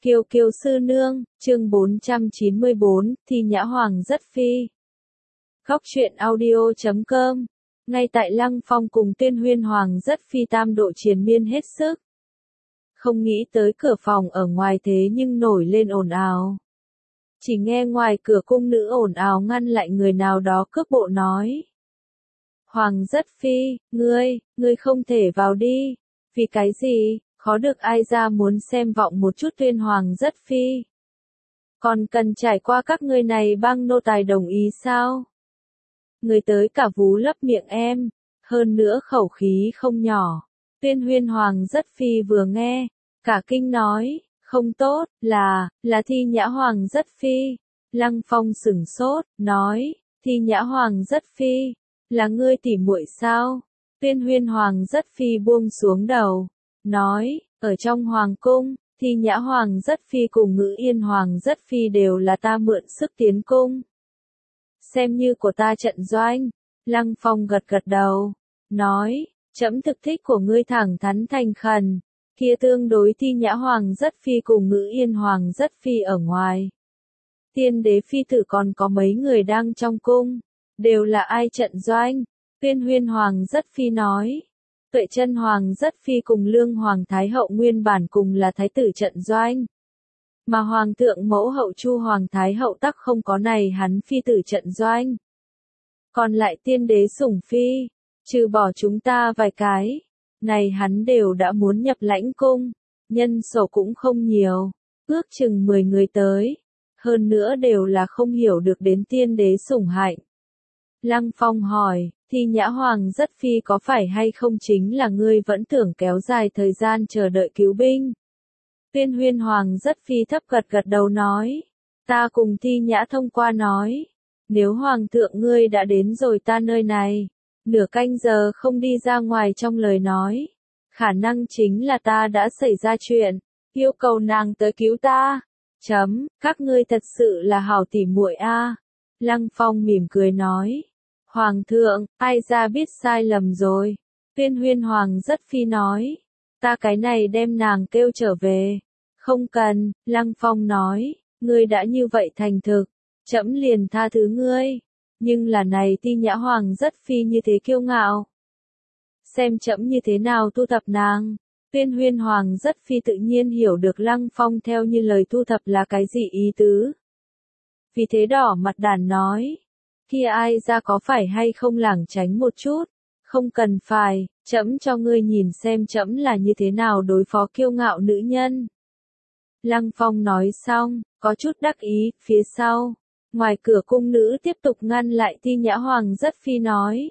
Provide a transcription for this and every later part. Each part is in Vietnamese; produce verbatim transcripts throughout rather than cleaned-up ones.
Kiều Kiều sư nương, chương bốn trăm chín mươi bốn, Thi Nhã Hoàng rất phi. Góc truyện audio chấm com. Ngay tại Lăng Phong cùng Tuyên Huyên Hoàng rất phi tam độ triền miên hết sức. Không nghĩ tới cửa phòng ở ngoài thế nhưng nổi lên ồn ào. Chỉ nghe ngoài cửa cung nữ ồn ào ngăn lại người nào đó cước bộ nói. Hoàng rất phi, ngươi, ngươi không thể vào đi. Vì cái gì? Khó được ai ra muốn xem vọng một chút Tuyên Hoàng rất phi. Còn cần trải qua các ngươi này băng nô tài đồng ý sao? Người tới cả vú lấp miệng em, hơn nữa khẩu khí không nhỏ. Tuyên Huyên Hoàng rất phi vừa nghe, cả kinh nói, không tốt, là, là Thi Nhã Hoàng rất phi. Lăng Phong sửng sốt, nói, Thi Nhã Hoàng rất phi, là ngươi tỉ muội sao? Tuyên Huyên Hoàng rất phi buông xuống đầu. Nói, ở trong hoàng cung, Thi Nhã Hoàng rất phi cùng Ngữ Yên Hoàng rất phi đều là ta mượn sức tiến cung. Xem như của ta trận doanh. Lăng Phong gật gật đầu, nói, trẫm thực thích của ngươi thẳng thắn thành khẩn, kia tương đối Thi Nhã Hoàng rất phi cùng Ngữ Yên Hoàng rất phi ở ngoài. Tiên đế phi tử còn có mấy người đang trong cung, đều là ai trận doanh? Tuyên Huyên Hoàng rất phi nói. Tuệ Chân Hoàng rất phi cùng Lương Hoàng Thái Hậu nguyên bản cùng là thái tử trận doanh. Mà Hoàng thượng mẫu hậu Chu Hoàng Thái Hậu tắc không có này hắn phi tử trận doanh. Còn lại tiên đế sủng phi, trừ bỏ chúng ta vài cái, này hắn đều đã muốn nhập lãnh cung, nhân số cũng không nhiều, ước chừng mười người tới, hơn nữa đều là không hiểu được đến tiên đế sủng hạnh. Lăng Phong hỏi, Thi Nhã Hoàng rất phi có phải hay không chính là ngươi vẫn tưởng kéo dài thời gian chờ đợi cứu binh? Tuyên Huyên Hoàng rất phi thấp gật gật đầu nói, ta cùng Thi Nhã thông qua nói, nếu Hoàng thượng ngươi đã đến rồi ta nơi này, nửa canh giờ không đi ra ngoài trong lời nói, khả năng chính là ta đã xảy ra chuyện, yêu cầu nàng tới cứu ta. Chấm, các ngươi thật sự là hảo tỉ muội a. Lăng Phong mỉm cười nói. Hoàng thượng, ai ra biết sai lầm rồi. Tuyên Huyên Hoàng rất phi nói. Ta cái này đem nàng kêu trở về. Không cần, Lăng Phong nói. Ngươi đã như vậy thành thực. Trẫm liền tha thứ ngươi. Nhưng là này Thi Nhã Hoàng rất phi như thế kiêu ngạo. Xem trẫm như thế nào thu thập nàng. Tuyên Huyên Hoàng rất phi tự nhiên hiểu được Lăng Phong theo như lời thu thập là cái gì ý tứ. Vì thế đỏ mặt đàn nói. Kia ai ra có phải hay không lảng tránh một chút, không cần phải, trẫm cho ngươi nhìn xem trẫm là như thế nào đối phó kiêu ngạo nữ nhân. Lăng Phong nói xong, có chút đắc ý, phía sau, ngoài cửa cung nữ tiếp tục ngăn lại Thi Nhã Hoàng rất phi nói.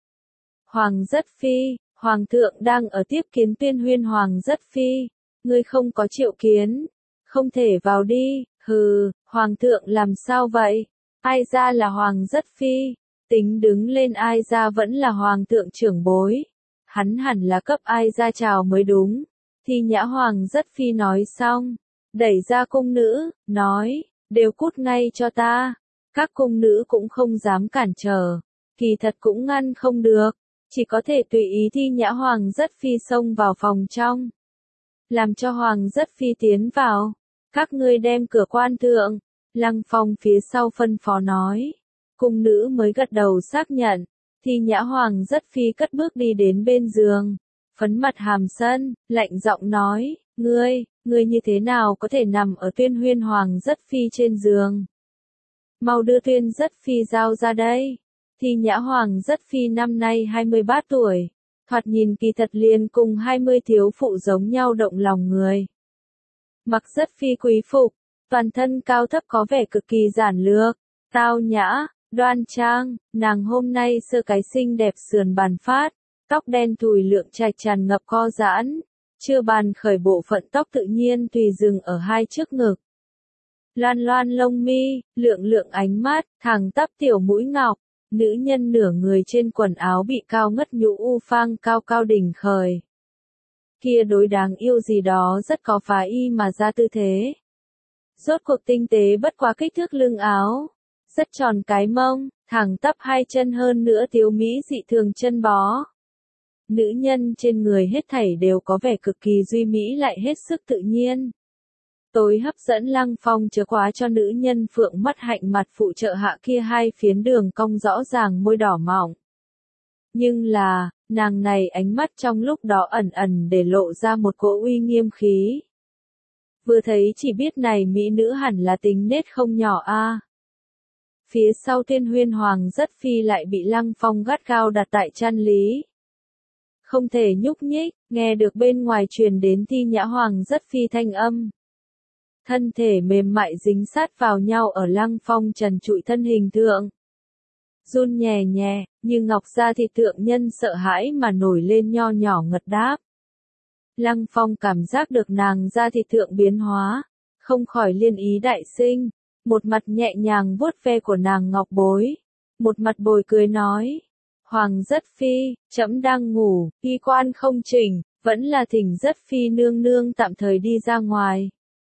Hoàng rất phi, Hoàng thượng đang ở tiếp kiến Tuyên Huyên Hoàng rất phi, ngươi không có triệu kiến, không thể vào đi, hừ, Hoàng thượng làm sao vậy? Ai ra là Hoàng rất phi, tính đứng lên ai ra vẫn là Hoàng thượng trưởng bối. Hắn hẳn là cấp ai ra chào mới đúng. Thi Nhã Hoàng rất phi nói xong, đẩy ra cung nữ, nói, đều cút ngay cho ta. Các cung nữ cũng không dám cản trở, kỳ thật cũng ngăn không được, chỉ có thể tùy ý Thi Nhã Hoàng rất phi xông vào phòng trong. Làm cho Hoàng rất phi tiến vào, các ngươi đem cửa quan thượng. Lăng Phong phía sau phân phó nói, cung nữ mới gật đầu xác nhận, Thi Nhã Hoàng rất phi cất bước đi đến bên giường, phấn mặt hàm sân, lạnh giọng nói, ngươi, ngươi như thế nào có thể nằm ở Tuyên Huyên Hoàng rất phi trên giường? Mau đưa Tuyên rất phi giao ra đây. Thi Nhã Hoàng rất phi năm nay hai mươi ba tuổi, thoạt nhìn kỳ thật liền cùng hai mươi thiếu phụ giống nhau động lòng người. Mặc rất phi quý phục. Toàn thân cao thấp có vẻ cực kỳ giản lược, tao nhã, đoan trang, nàng hôm nay sơ cái xinh đẹp sườn bàn phát, tóc đen thùi lượng trạch tràn ngập co giãn, chưa bàn khởi bộ phận tóc tự nhiên tùy dừng ở hai trước ngực. Loan loan lông mi, lượng lượng ánh mắt, thẳng tắp tiểu mũi ngọc, nữ nhân nửa người trên quần áo bị cao ngất nhũ u phang cao cao đỉnh khởi. Kia đối đáng yêu gì đó rất có phá y mà ra tư thế. Rốt cuộc tinh tế bất quá kích thước lưng áo, rất tròn cái mông, thẳng tắp hai chân hơn nữa thiếu mỹ dị thường chân bó. Nữ nhân trên người hết thảy đều có vẻ cực kỳ duy mỹ lại hết sức tự nhiên. Tối hấp dẫn Lăng Phong chớ quá cho nữ nhân phượng mắt hạnh mặt phụ trợ hạ kia hai phiến đường cong rõ ràng môi đỏ mỏng. Nhưng là, nàng này ánh mắt trong lúc đó ẩn ẩn để lộ ra một cỗ uy nghiêm khí. Vừa thấy chỉ biết này mỹ nữ hẳn là tính nết không nhỏ a. Phía sau Tiên Huyên Hoàng rất phi lại bị Lăng Phong gắt gao đặt tại chân lý. Không thể nhúc nhích, nghe được bên ngoài truyền đến Thi Nhã Hoàng rất phi thanh âm. Thân thể mềm mại dính sát vào nhau ở Lăng Phong trần trụi thân hình thượng. Run nhẹ nhẹ, như ngọc da thịt thượng nhân sợ hãi mà nổi lên nho nhỏ ngật đáp. Lăng Phong cảm giác được nàng da thịt thượng biến hóa, không khỏi liên ý đại sinh, một mặt nhẹ nhàng vuốt ve của nàng ngọc bối, một mặt bồi cười nói. Hoàng rất phi, trẫm đang ngủ, y quan không chỉnh, vẫn là thỉnh rất phi nương nương tạm thời đi ra ngoài.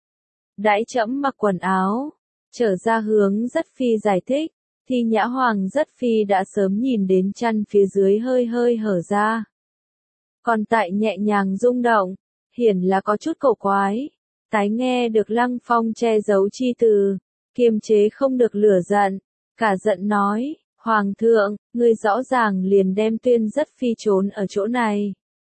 Đãi trẫm mặc quần áo, trở ra hướng rất phi giải thích, thì Nhã Hoàng rất phi đã sớm nhìn đến chăn phía dưới hơi hơi hở ra. Còn tại nhẹ nhàng rung động, hiển là có chút cổ quái, tái nghe được Lăng Phong che giấu chi từ, kiềm chế không được lửa giận, cả giận nói. Hoàng thượng, ngươi rõ ràng liền đem Tuyên rất phi trốn ở chỗ này.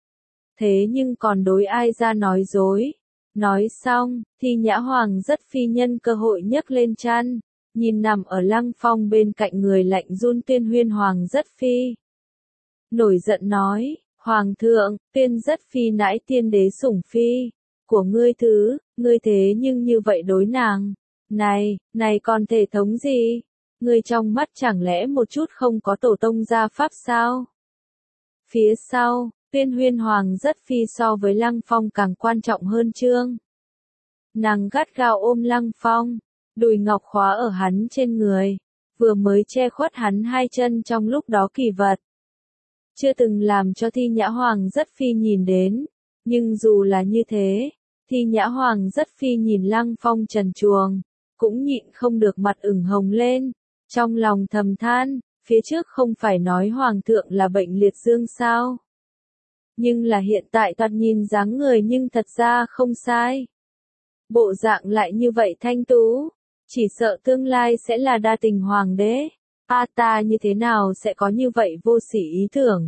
Thế nhưng còn đối ai ra nói dối. Nói xong, thì Nhã Hoàng rất phi nhân cơ hội nhấc lên chăn, nhìn nằm ở Lăng Phong bên cạnh người lạnh run Tuyên Huyên Hoàng rất phi. Nổi giận nói, Hoàng thượng, Tuyên rất phi nãi tiên đế sủng phi, của ngươi thứ, ngươi thế nhưng như vậy đối nàng. Này, này còn thể thống gì? Ngươi trong mắt chẳng lẽ một chút không có tổ tông gia pháp sao? Phía sau, Tuyên Huyên Hoàng rất phi so với Lăng Phong càng quan trọng hơn chương. Nàng gắt gao ôm Lăng Phong, đùi ngọc khóa ở hắn trên người, vừa mới che khuất hắn hai chân trong lúc đó kỳ vật. Chưa từng làm cho Thi Nhã Hoàng rất phi nhìn đến, nhưng dù là như thế, Thi Nhã Hoàng rất phi nhìn Lăng Phong trần truồng, cũng nhịn không được mặt ửng hồng lên. Trong lòng thầm than, phía trước không phải nói Hoàng thượng là bệnh liệt dương sao? Nhưng là hiện tại thoạt nhìn dáng người nhưng thật ra không sai. Bộ dạng lại như vậy thanh tú, chỉ sợ tương lai sẽ là đa tình hoàng đế. A ta như thế nào sẽ có như vậy vô sỉ ý tưởng?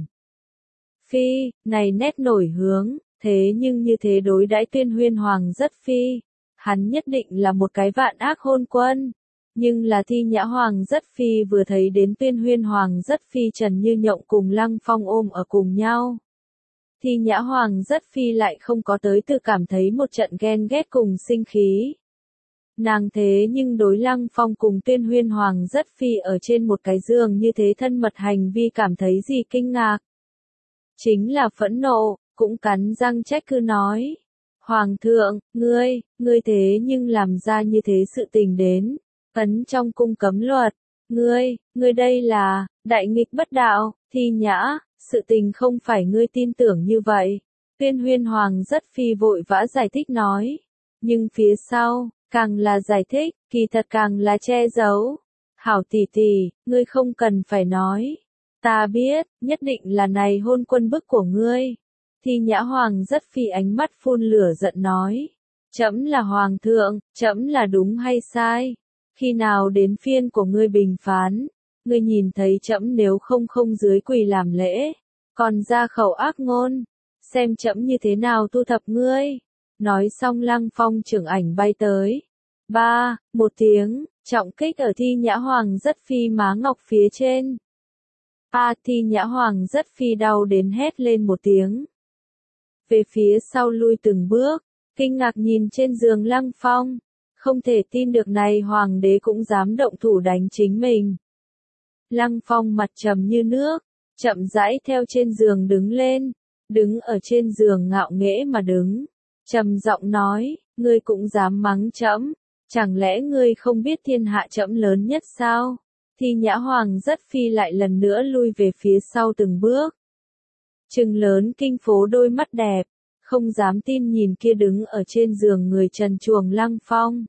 Phi, này nét nổi hướng, thế nhưng như thế đối đãi Tuyên Huyên Hoàng rất phi. Hắn nhất định là một cái vạn ác hôn quân. Nhưng là Thi Nhã Hoàng rất phi vừa thấy đến Tuyên Huyên Hoàng rất phi Trần Như Nhộng cùng Lăng Phong ôm ở cùng nhau. Thi Nhã Hoàng rất phi lại không có tới từ cảm thấy một trận ghen ghét cùng sinh khí. Nàng thế nhưng đối Lăng Phong cùng Tuyên Huyên Hoàng rất phi ở trên một cái giường như thế thân mật hành vi cảm thấy gì kinh ngạc. Chính là phẫn nộ, cũng cắn răng trách cứ nói. Hoàng thượng, ngươi, ngươi thế nhưng làm ra như thế sự tình đến. Ấn trong cung cấm luật, ngươi, ngươi đây là, đại nghịch bất đạo, Thi Nhã, sự tình không phải ngươi tin tưởng như vậy. Tuyên Huyên Hoàng rất phi vội vã giải thích nói, nhưng phía sau, càng là giải thích, kỳ thật càng là che giấu. Hảo tỷ tỷ, ngươi không cần phải nói. Ta biết, nhất định là này hôn quân bức của ngươi. Thi Nhã Hoàng rất phi ánh mắt phun lửa giận nói, trẫm là Hoàng thượng, trẫm là đúng hay sai? Khi nào đến phiên của ngươi bình phán, ngươi nhìn thấy trẫm nếu không không dưới quỳ làm lễ, còn ra khẩu ác ngôn, xem trẫm như thế nào thu thập ngươi. Nói xong Lăng Phong trưởng ảnh bay tới. Ba, một tiếng, trọng kích ở Thi Nhã Hoàng rất phi má ngọc phía trên. A Thi Nhã Hoàng rất phi đau đến hét lên một tiếng. Về phía sau lui từng bước, kinh ngạc nhìn trên giường Lăng Phong. Không thể tin được này hoàng đế cũng dám động thủ đánh chính mình. Lăng Phong mặt trầm như nước, chậm rãi theo trên giường đứng lên, đứng ở trên giường ngạo nghễ mà đứng, trầm giọng nói, ngươi cũng dám mắng trẫm, chẳng lẽ ngươi không biết thiên hạ trẫm lớn nhất sao? Thi Nhã Hoàng rất phi lại lần nữa lui về phía sau từng bước. Trừng lớn kinh phố đôi mắt đẹp, không dám tin nhìn kia đứng ở trên giường người trần truồng Lăng Phong.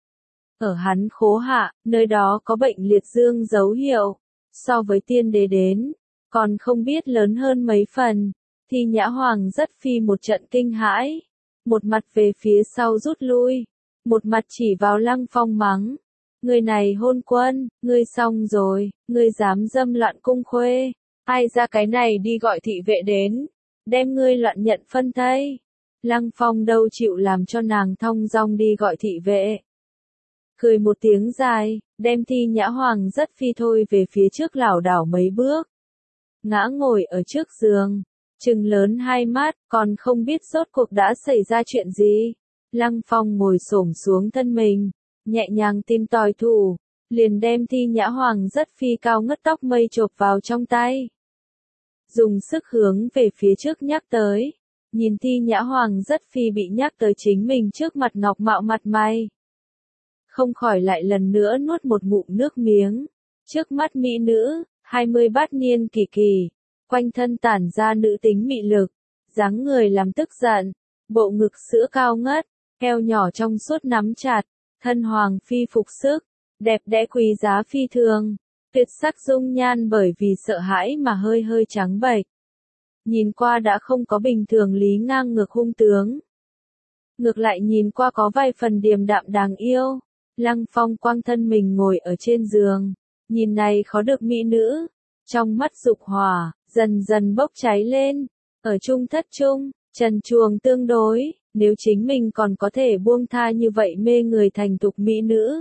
Ở hắn khố hạ, nơi đó có bệnh liệt dương dấu hiệu, so với tiên đế đến, còn không biết lớn hơn mấy phần. Thi Nhã Hoàng rất phi một trận kinh hãi, một mặt về phía sau rút lui, một mặt chỉ vào Lăng Phong mắng. Người này hôn quân, ngươi xong rồi, ngươi dám dâm loạn cung khuê. Ai ra cái này đi gọi thị vệ đến, đem ngươi loạn nhận phân thây. Lăng Phong đâu chịu làm cho nàng thong dong đi gọi thị vệ. Cười một tiếng dài, đem Thi Nhã Hoàng rất phi thôi về phía trước lảo đảo mấy bước. Ngã ngồi ở trước giường, trừng lớn hai mắt, còn không biết rốt cuộc đã xảy ra chuyện gì. Lăng Phong ngồi xổm xuống thân mình, nhẹ nhàng tìm tòi thủ, liền đem Thi Nhã Hoàng rất phi cao ngất tóc mây chộp vào trong tay. Dùng sức hướng về phía trước nhắc tới, nhìn Thi Nhã Hoàng rất phi bị nhắc tới chính mình trước mặt ngọc mạo mặt mày. Không khỏi lại lần nữa nuốt một ngụm nước miếng, trước mắt mỹ nữ, hai mươi bát niên kỳ kỳ, quanh thân tản ra nữ tính mị lực, dáng người làm tức giận, bộ ngực sữa cao ngất, eo nhỏ trong suốt nắm chặt, thân hoàng phi phục sức, đẹp đẽ quý giá phi thường, tuyệt sắc dung nhan bởi vì sợ hãi mà hơi hơi trắng bệch. Nhìn qua đã không có bình thường lý ngang ngược hung tướng. Ngược lại nhìn qua có vài phần điềm đạm đáng yêu. Lăng Phong quang thân mình ngồi ở trên giường, nhìn này khó được mỹ nữ, trong mắt dục hỏa, dần dần bốc cháy lên, ở chung thất chung, trần truồng tương đối, nếu chính mình còn có thể buông tha như vậy mê người thành tục mỹ nữ.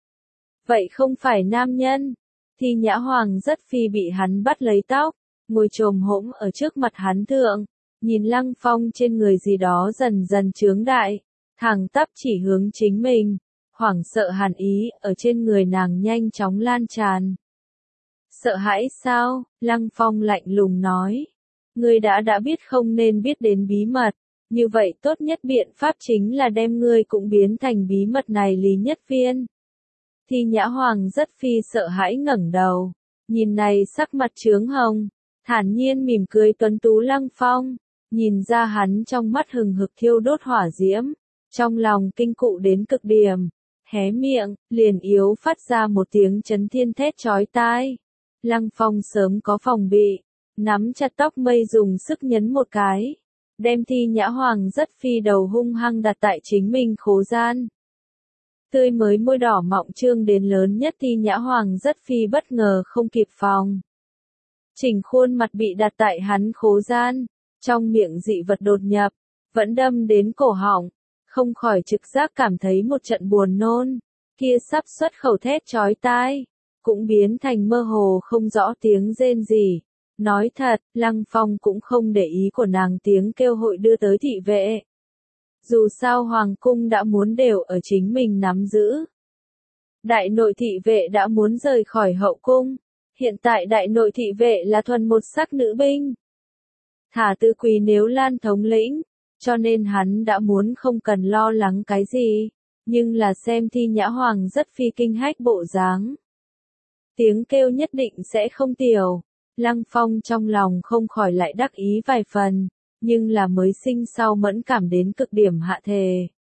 Vậy không phải nam nhân, Thi Nhã Hoàng rất phi bị hắn bắt lấy tóc, ngồi chồm hỗn ở trước mặt hắn thượng, nhìn Lăng Phong trên người gì đó dần dần trướng đại, thẳng tắp chỉ hướng chính mình. Hoảng sợ hàn ý ở trên người nàng nhanh chóng lan tràn. Sợ hãi sao? Lăng Phong lạnh lùng nói. Ngươi đã đã biết không nên biết đến bí mật, như vậy tốt nhất biện pháp chính là đem ngươi cũng biến thành bí mật này Lý Nhất Viên. Thi Nhã Hoàng rất phi sợ hãi ngẩng đầu, nhìn này sắc mặt trướng hồng, thản nhiên mỉm cười tuấn tú Lăng Phong, nhìn ra hắn trong mắt hừng hực thiêu đốt hỏa diễm, trong lòng kinh cụ đến cực điểm. Hé miệng, liền yếu phát ra một tiếng chấn thiên thét chói tai. Lăng Phong sớm có phòng bị, nắm chặt tóc mây dùng sức nhấn một cái, đem Thi Nhã Hoàng rất phi đầu hung hăng đặt tại chính mình khố gian. Tươi mới môi đỏ mọng trương đến lớn nhất Thi Nhã Hoàng rất phi bất ngờ không kịp phòng. Chỉnh khuôn mặt bị đặt tại hắn khố gian, trong miệng dị vật đột nhập, vẫn đâm đến cổ họng. Không khỏi trực giác cảm thấy một trận buồn nôn, kia sắp xuất khẩu thét chói tai, cũng biến thành mơ hồ không rõ tiếng rên rỉ. Nói thật, Lăng Phong cũng không để ý của nàng tiếng kêu hội đưa tới thị vệ. Dù sao Hoàng cung đã muốn đều ở chính mình nắm giữ. Đại nội thị vệ đã muốn rời khỏi hậu cung, hiện tại đại nội thị vệ là thuần một sắc nữ binh. Thả Tư Quý nếu Lan thống lĩnh. Cho nên hắn đã muốn không cần lo lắng cái gì, nhưng là xem Thi Nhã Hoàng rất phi kinh hách bộ dáng. Tiếng kêu nhất định sẽ không tiểu, Lăng Phong trong lòng không khỏi lại đắc ý vài phần, nhưng là mới sinh sau mẫn cảm đến cực điểm hạ thề.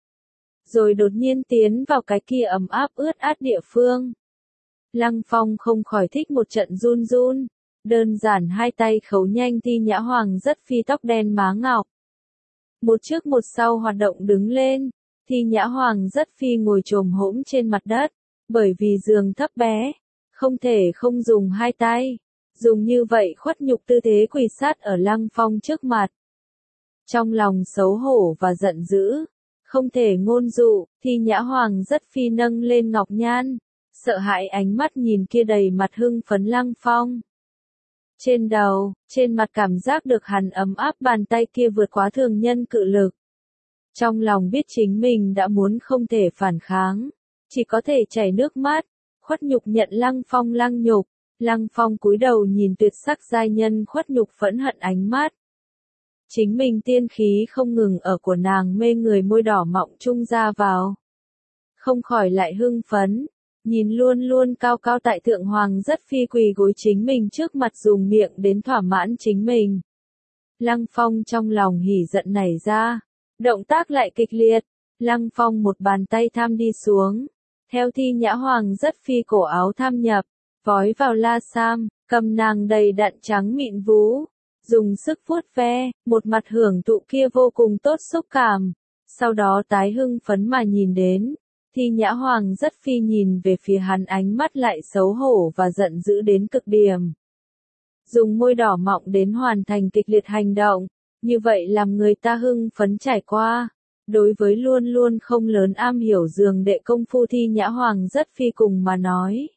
Rồi đột nhiên tiến vào cái kia ấm áp ướt át địa phương. Lăng Phong không khỏi thích một trận run run, đơn giản hai tay khấu nhanh Thi Nhã Hoàng rất phi tóc đen má ngọc. Một trước một sau hoạt động đứng lên, Thi Nhã Hoàng rất phi ngồi chồm hỗn trên mặt đất, bởi vì giường thấp bé, không thể không dùng hai tay, dùng như vậy khuất nhục tư thế quỳ sát ở Lăng Phong trước mặt. Trong lòng xấu hổ và giận dữ, không thể ngôn dụ, Thi Nhã Hoàng rất phi nâng lên ngọc nhan, sợ hãi ánh mắt nhìn kia đầy mặt hưng phấn Lăng Phong. Trên đầu, trên mặt cảm giác được hắn ấm áp bàn tay kia vượt quá thường nhân cự lực. Trong lòng biết chính mình đã muốn không thể phản kháng, chỉ có thể chảy nước mắt, khuất nhục nhận Lăng Phong lăng nhục. Lăng Phong cúi đầu nhìn tuyệt sắc giai nhân khuất nhục phẫn hận ánh mắt. Chính mình tiên khí không ngừng ở của nàng mê người môi đỏ mọng trung ra vào. Không khỏi lại hưng phấn. Nhìn luôn luôn cao cao tại thượng hoàng rất phi quỳ gối chính mình trước mặt dùng miệng đến thỏa mãn chính mình. Lăng Phong trong lòng hỉ giận nảy ra, động tác lại kịch liệt, Lăng Phong một bàn tay tham đi xuống, theo Thi Nhã Hoàng rất phi cổ áo tham nhập, vói vào la sam, cầm nàng đầy đặn trắng mịn vú, dùng sức vuốt ve, một mặt hưởng thụ kia vô cùng tốt xúc cảm, sau đó tái hưng phấn mà nhìn đến. Thi Nhã Hoàng rất phi nhìn về phía hắn, ánh mắt lại xấu hổ và giận dữ đến cực điểm. Dùng môi đỏ mọng đến hoàn thành kịch liệt hành động, như vậy làm người ta hưng phấn trải qua. Đối với luôn luôn không lớn am hiểu giường đệ công phu Thi Nhã Hoàng rất phi cùng mà nói.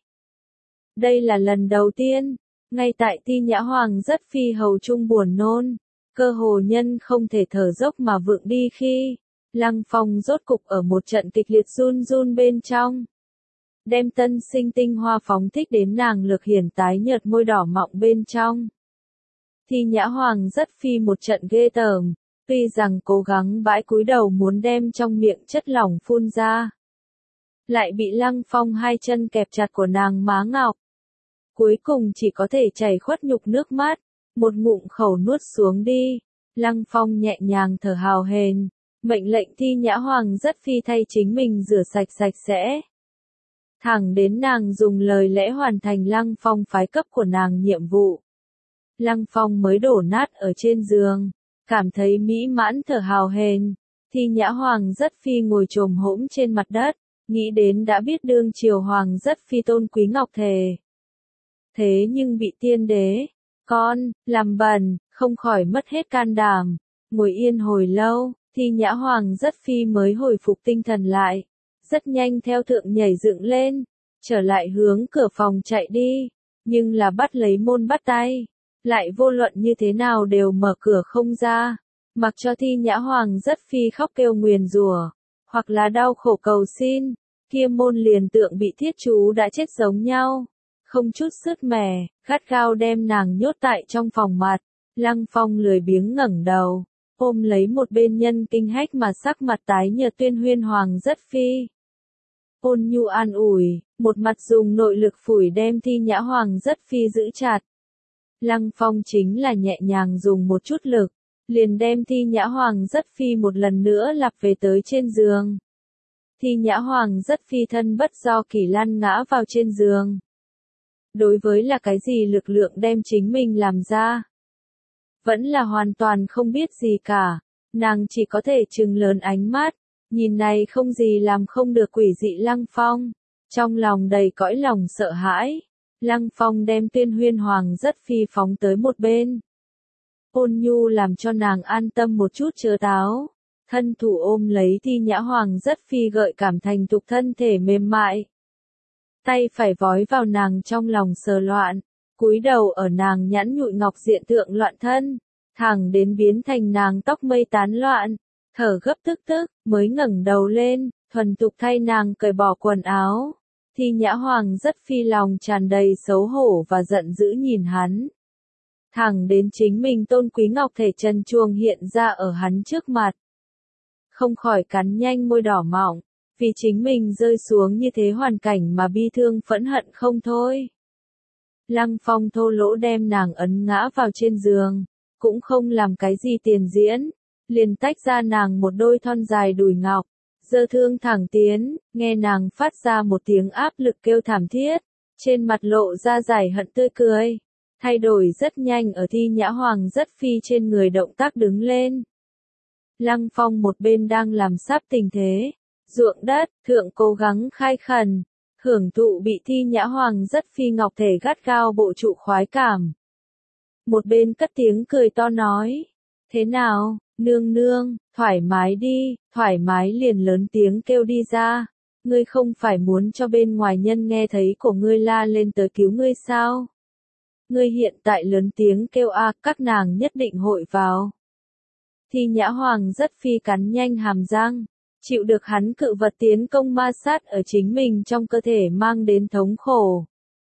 Đây là lần đầu tiên, ngay tại Thi Nhã Hoàng rất phi hầu trung buồn nôn, cơ hồ nhân không thể thở dốc mà vượng đi khi, Lăng Phong rốt cục ở một trận kịch liệt run run bên trong. Đem tân sinh tinh hoa phóng thích đến nàng lực hiển tái nhợt môi đỏ mọng bên trong. Thi Nhã Hoàng rất phi một trận ghê tởm, tuy rằng cố gắng bãi cúi đầu muốn đem trong miệng chất lỏng phun ra. Lại bị Lăng Phong hai chân kẹp chặt của nàng má ngọc. Cuối cùng chỉ có thể chảy khuất nhục nước mắt, một ngụm khẩu nuốt xuống đi. Lăng Phong nhẹ nhàng thở hào hển, mệnh lệnh Thi Nhã Hoàng rất phi thay chính mình rửa sạch sạch sẽ. Thẳng đến nàng dùng lời lẽ hoàn thành Lăng Phong phái cấp của nàng nhiệm vụ. Lăng Phong mới đổ nát ở trên giường, cảm thấy mỹ mãn thở hào hển. Thi Nhã Hoàng rất phi ngồi chồm hổm trên mặt đất, nghĩ đến đã biết đương triều hoàng rất phi tôn quý ngọc thề. Thế nhưng bị tiên đế, con, làm bẩn, không khỏi mất hết can đảm. Ngồi yên hồi lâu, Thi Nhã Hoàng rất phi mới hồi phục tinh thần lại. Rất nhanh theo thượng nhảy dựng lên, trở lại hướng cửa phòng chạy đi, nhưng là bắt lấy môn bắt tay, lại vô luận như thế nào đều mở cửa không ra, mặc cho Thi Nhã Hoàng rất phi khóc kêu nguyền rủa, hoặc là đau khổ cầu xin, kia môn liền tượng bị thiết chú đã chết giống nhau, không chút sứt mẻ, gắt gao đem nàng nhốt tại trong phòng mặt. Lăng Phong lười biếng ngẩng đầu, ôm lấy một bên nhân kinh hách mà sắc mặt tái nhợt Tuyên Huyên Hoàng rất phi. Ôn nhu an ủi, một mặt dùng nội lực phủi đem Thi Nhã Hoàng rất phi giữ chặt. Lăng Phong chính là nhẹ nhàng dùng một chút lực, liền đem Thi Nhã Hoàng rất phi một lần nữa lặp về tới trên giường. Thi Nhã Hoàng rất phi thân bất do kỳ lăn ngã vào trên giường. Đối với là cái gì lực lượng đem chính mình làm ra? Vẫn là hoàn toàn không biết gì cả, nàng chỉ có thể trừng lớn ánh mắt, nhìn này không gì làm không được quỷ dị Lăng Phong, trong lòng đầy cõi lòng sợ hãi. Lăng Phong đem Tuyên Huyên Hoàng rất phi phóng tới một bên. Ôn nhu làm cho nàng an tâm một chút chớ táo, thân thủ ôm lấy Thi Nhã Hoàng rất phi gợi cảm thành thục thân thể mềm mại. Tay phải vói vào nàng trong lòng sờ loạn, cúi đầu ở nàng nhẵn nhụi ngọc diện thượng loạn thân, thẳng đến biến thành nàng tóc mây tán loạn, thở gấp tức tức, mới ngẩng đầu lên, thuần thục thay nàng cởi bỏ quần áo. Thi Nhã Hoàng rất phi lòng tràn đầy xấu hổ và giận dữ nhìn hắn. Thẳng đến chính mình tôn quý ngọc thể trần truồng hiện ra ở hắn trước mặt. Không khỏi cắn nhanh môi đỏ mọng, vì chính mình rơi xuống như thế hoàn cảnh mà bi thương phẫn hận không thôi. Lăng Phong thô lỗ đem nàng ấn ngã vào trên giường, cũng không làm cái gì tiền diễn, liền tách ra nàng một đôi thon dài đùi ngọc, giơ thương thẳng tiến, nghe nàng phát ra một tiếng áp lực kêu thảm thiết, trên mặt lộ ra giải hận tươi cười, thay đổi rất nhanh ở Thi Nhã Hoàng rất phi trên người động tác đứng lên. Lăng Phong một bên đang làm sắp tình thế, ruộng đất, thượng cố gắng khai khẩn, hưởng thụ bị Thi Nhã Hoàng rất phi ngọc thể gắt gao bộ trụ khoái cảm. Một bên cất tiếng cười to nói, thế nào, nương nương, thoải mái đi, thoải mái liền lớn tiếng kêu đi ra, ngươi không phải muốn cho bên ngoài nhân nghe thấy của ngươi la lên tới cứu ngươi sao? Ngươi hiện tại lớn tiếng kêu a, các nàng nhất định hội vào. Thi Nhã Hoàng rất phi cắn nhanh hàm răng, chịu được hắn cự vật tiến công ma sát ở chính mình trong cơ thể mang đến thống khổ.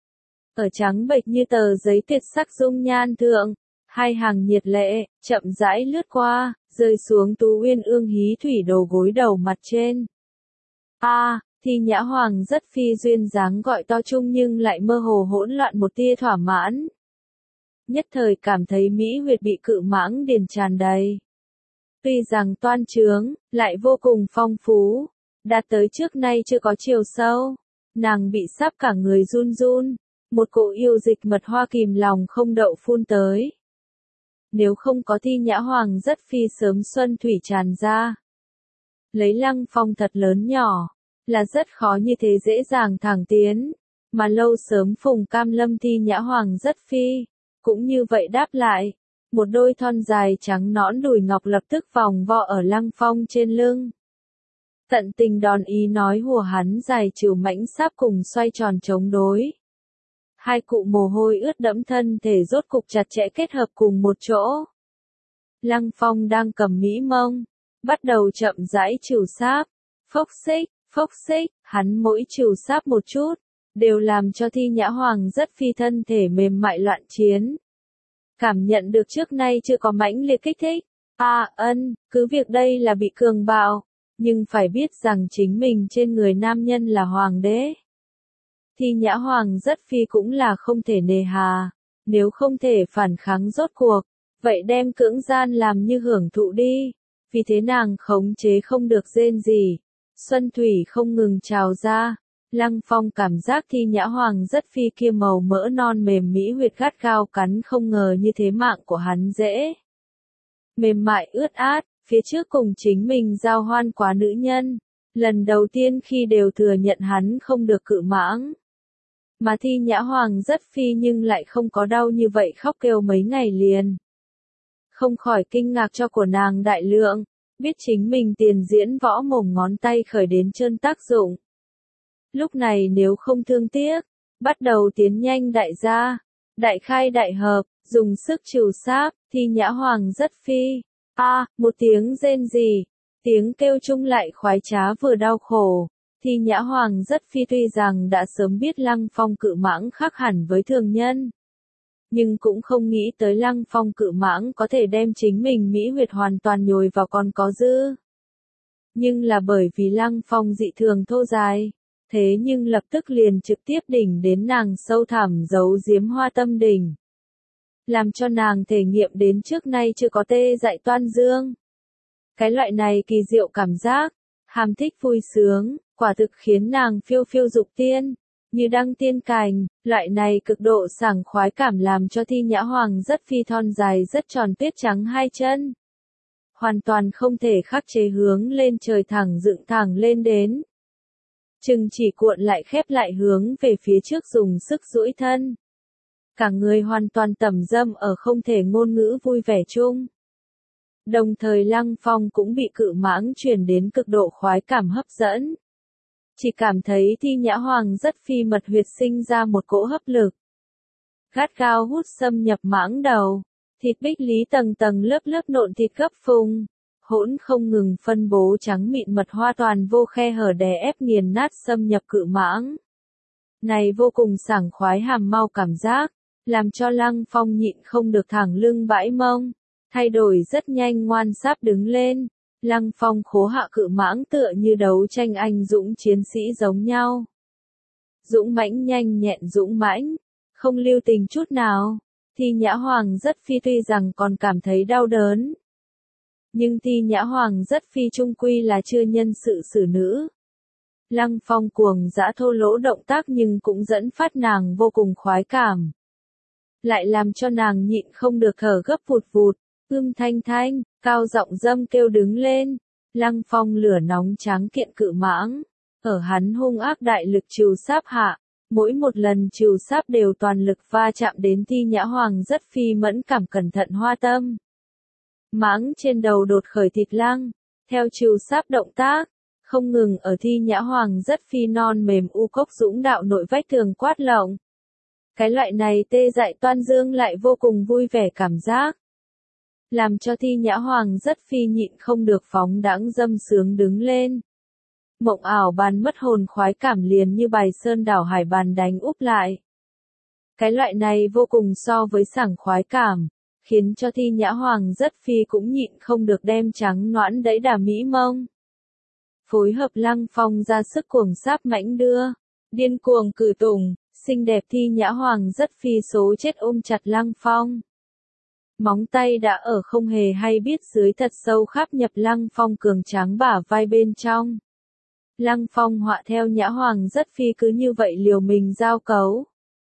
Ở trắng bệch như tờ giấy tuyệt sắc dung nhan thượng, hai hàng nhiệt lệ, chậm rãi lướt qua, rơi xuống Tú Uyên ương hí thủy đồ gối đầu mặt trên. A, à, Thi Nhã Hoàng rất phi duyên dáng gọi to chung nhưng lại mơ hồ hỗn loạn một tia thỏa mãn. Nhất thời cảm thấy mỹ huyệt bị cự mãng điền tràn đầy. Tuy rằng toan trướng, lại vô cùng phong phú, đạt tới trước nay chưa có chiều sâu, nàng bị sắp cả người run run, một cỗ yêu dịch mật hoa kìm lòng không đậu phun tới. Nếu không có Thi Nhã Hoàng rất phi sớm xuân thủy tràn ra. Lấy Lăng Phong thật lớn nhỏ, là rất khó như thế dễ dàng thẳng tiến, mà lâu sớm Phùng Cam Lâm Thi Nhã Hoàng rất phi, cũng như vậy đáp lại, một đôi thon dài trắng nõn đùi ngọc lập tức vòng vo ở Lăng Phong trên lưng. Tận tình đòn ý nói hùa hắn dài trừ mãnh sáp cùng xoay tròn chống đối. Hai cụ mồ hôi ướt đẫm thân thể rốt cục chặt chẽ kết hợp cùng một chỗ. Lăng Phong đang cầm mỹ mông, bắt đầu chậm rãi trừ sáp, phốc xích, phốc xích, hắn mỗi trừ sáp một chút, đều làm cho Thi Nhã Hoàng rất phi thân thể mềm mại loạn chiến. Cảm nhận được trước nay chưa có mãnh liệt kích thích. À ân, cứ việc đây là bị cường bạo, nhưng phải biết rằng chính mình trên người nam nhân là hoàng đế. Thi Nhã Hoàng rất phi cũng là không thể nề hà, nếu không thể phản kháng rốt cuộc, vậy đem cưỡng gian làm như hưởng thụ đi, vì thế nàng khống chế không được rên gì, xuân thủy không ngừng trào ra. Lăng Phong cảm giác Thi Nhã Hoàng rất phi kia màu mỡ non mềm mỹ huyệt gắt gao cắn không ngờ như thế mạng của hắn dễ. Mềm mại ướt át, phía trước cùng chính mình giao hoan quá nữ nhân, lần đầu tiên khi đều thừa nhận hắn không được cự mãng. Mà Thi Nhã Hoàng rất phi nhưng lại không có đau như vậy khóc kêu mấy ngày liền. Không khỏi kinh ngạc cho của nàng đại lượng, biết chính mình tiền diễn võ mồm ngón tay khởi đến trơn tác dụng. Lúc này nếu không thương tiếc, bắt đầu tiến nhanh đại gia, đại khai đại hợp, dùng sức trừ sáp, Thi Nhã Hoàng rất phi. A, à, một tiếng rên rỉ, tiếng kêu chung lại khoái trá vừa đau khổ. Thi Nhã Hoàng rất phi tuy rằng đã sớm biết Lăng Phong cự mãng khác hẳn với thường nhân, nhưng cũng không nghĩ tới Lăng Phong cự mãng có thể đem chính mình mỹ huyệt hoàn toàn nhồi vào còn có dư. Nhưng là bởi vì Lăng Phong dị thường thô dài, thế nhưng lập tức liền trực tiếp đỉnh đến nàng sâu thẳm giấu giếm hoa tâm đỉnh. Làm cho nàng thể nghiệm đến trước nay chưa có tê dại toan dương. Cái loại này kỳ diệu cảm giác, hàm thích vui sướng, quả thực khiến nàng phiêu phiêu dục tiên, như đăng tiên cành, loại này cực độ sảng khoái cảm làm cho Thi Nhã Hoàng rất phi thon dài rất tròn tuyết trắng hai chân. Hoàn toàn không thể khắc chế hướng lên trời thẳng dựng thẳng lên đến. Chừng chỉ cuộn lại khép lại hướng về phía trước dùng sức duỗi thân. Cả người hoàn toàn tẩm dâm ở không thể ngôn ngữ vui vẻ chung. Đồng thời Lăng Phong cũng bị cự mãng truyền đến cực độ khoái cảm hấp dẫn. Chỉ cảm thấy Thi Nhã Hoàng rất phi mật huyệt sinh ra một cỗ hấp lực. Gắt gao hút xâm nhập mãng đầu, thịt bích lý tầng tầng lớp lớp nộn thịt gấp phùng, hỗn không ngừng phân bố trắng mịn mật hoa toàn vô khe hở đè ép nghiền nát xâm nhập cự mãng. Này vô cùng sảng khoái hàm mau cảm giác, làm cho Lăng Phong nhịn không được thẳng lưng bãi mông, thay đổi rất nhanh ngoan sáp đứng lên. Lăng Phong khố hạ cự mãng tựa như đấu tranh anh dũng chiến sĩ giống nhau. Dũng mãnh nhanh nhẹn dũng mãnh, không lưu tình chút nào. Thi Nhã Hoàng rất phi tuy rằng còn cảm thấy đau đớn. Nhưng Thi Nhã Hoàng rất phi trung quy là chưa nhân sự xử nữ. Lăng Phong cuồng dã thô lỗ động tác nhưng cũng dẫn phát nàng vô cùng khoái cảm. Lại làm cho nàng nhịn không được thở gấp vụt vụt, ưm thanh thanh, cao giọng dâm kêu đứng lên. Lăng Phong lửa nóng tráng kiện cự mãng, ở hắn hung ác đại lực trừ sáp hạ, mỗi một lần trừ sáp đều toàn lực va chạm đến Thi Nhã Hoàng rất phi mẫn cảm cẩn thận hoa tâm. Mãng trên đầu đột khởi thịt lăng, theo trừ sáp động tác, không ngừng ở Thi Nhã Hoàng rất phi non mềm u cốc dũng đạo nội vách tường quát lộng. Cái loại này tê dại toan dương lại vô cùng vui vẻ cảm giác. Làm cho Thi Nhã Hoàng rất phi nhịn không được phóng đãng dâm sướng đứng lên. Mộng ảo bàn mất hồn khoái cảm liền như bài sơn đảo hải bàn đánh úp lại. Cái loại này vô cùng so với sảng khoái cảm, khiến cho Thi Nhã Hoàng rất phi cũng nhịn không được đem trắng noãn đẫy đà mỹ mông. Phối hợp Lăng Phong ra sức cuồng sáp mãnh đưa, điên cuồng cử tùng, xinh đẹp Thi Nhã Hoàng rất phi số chết ôm chặt Lăng Phong. Móng tay đã ở không hề hay biết dưới thật sâu khắp nhập Lăng Phong cường tráng bả vai bên trong. Lăng Phong họa theo Nhã Hoàng rất phi cứ như vậy liều mình giao cấu.